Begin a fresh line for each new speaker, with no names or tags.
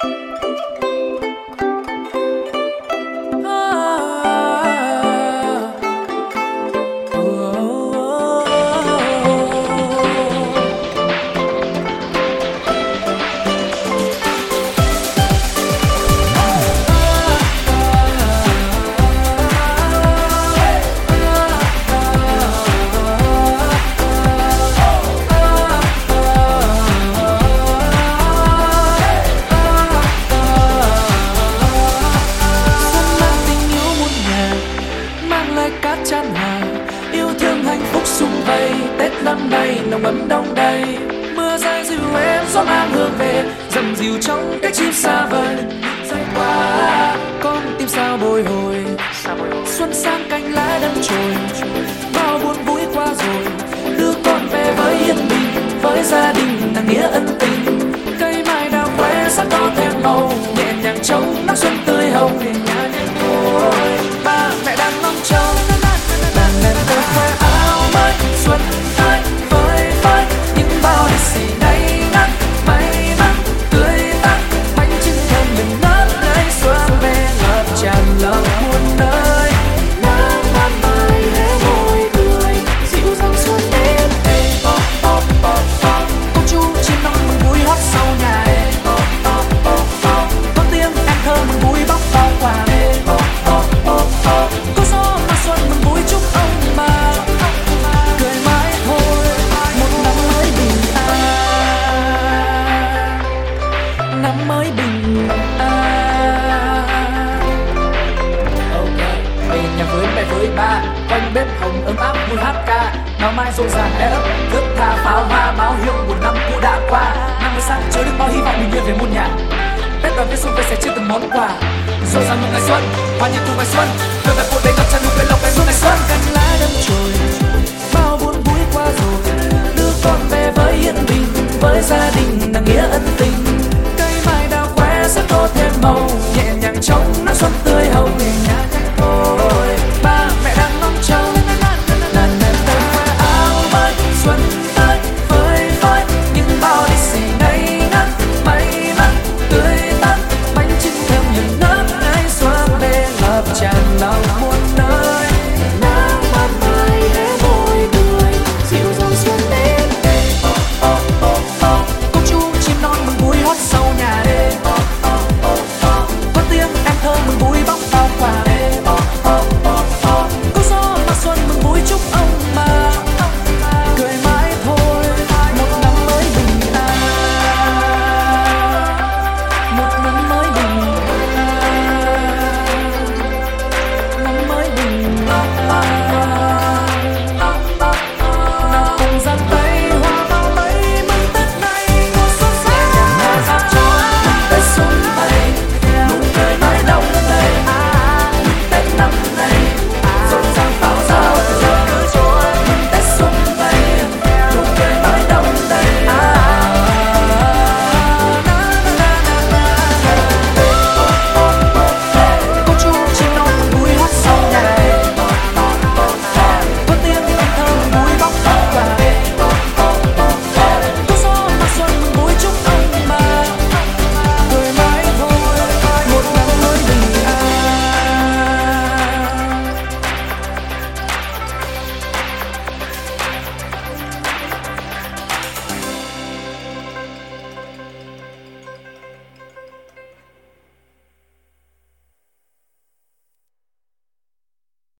Tết năm nay nồng ấm đông đầy, mưa rơi dịu êm gió mang hương về, dầm dìu trong cách chim xa vời. Rơi qua con tim sao bồi hồi, xuân sang cánh lá đâm chồi, bao buồn vui qua rồi, đưa con về với yên bình, với gia đình là nghĩa ân tình. Cây mai đào khoe sắc có thêm màu, nhẹ nhàng trong nắng xuân tươi hồng. Về nhà đêm thôi ba mẹ đang mong trông đàn đèn tôi khoe áo mới xuân ơi vơi vơi những bao lì xì đầy ngắn may mắn tươi tắn, bánh trưng thơm nừng nớt ngày xuân về ngập tràn lòng muôn nơi. Nắng ban mai hé môi cười dịu dàng xuân đến êm pop pop pop pop, cô chú chim non mừng vui hót sau nhà êm pop pop pop pop, có tiếng em thơ mừng vui bóc bao quà êm pop pop pop pop, có gió mà xuân mừng vui chúc ông bà cười mãi thôi một năm mới bình an, năm mới bình an. Ok, về nhà với mẹ với ba, quanh bếp hồng ấm áp vui hát ca, nào mai rộn ràng e ấp thức tha pháo hoa báo hiệu một năm cũ đã qua. Năm mới sang chứa đựng bao hy vọng bình yên về muôn nhà, Tết đoàn viên xuân về sẽ chia từng món quà, rộn ràng một ngày xuân hoa như thu ngày xuân, về về cuộc đời ngập tràn nụ cười lộc ngày xuân ngày xuân. Cánh lá đâm chồi bao buồn vui qua rồi, đưa con về với yên bình với gia đình.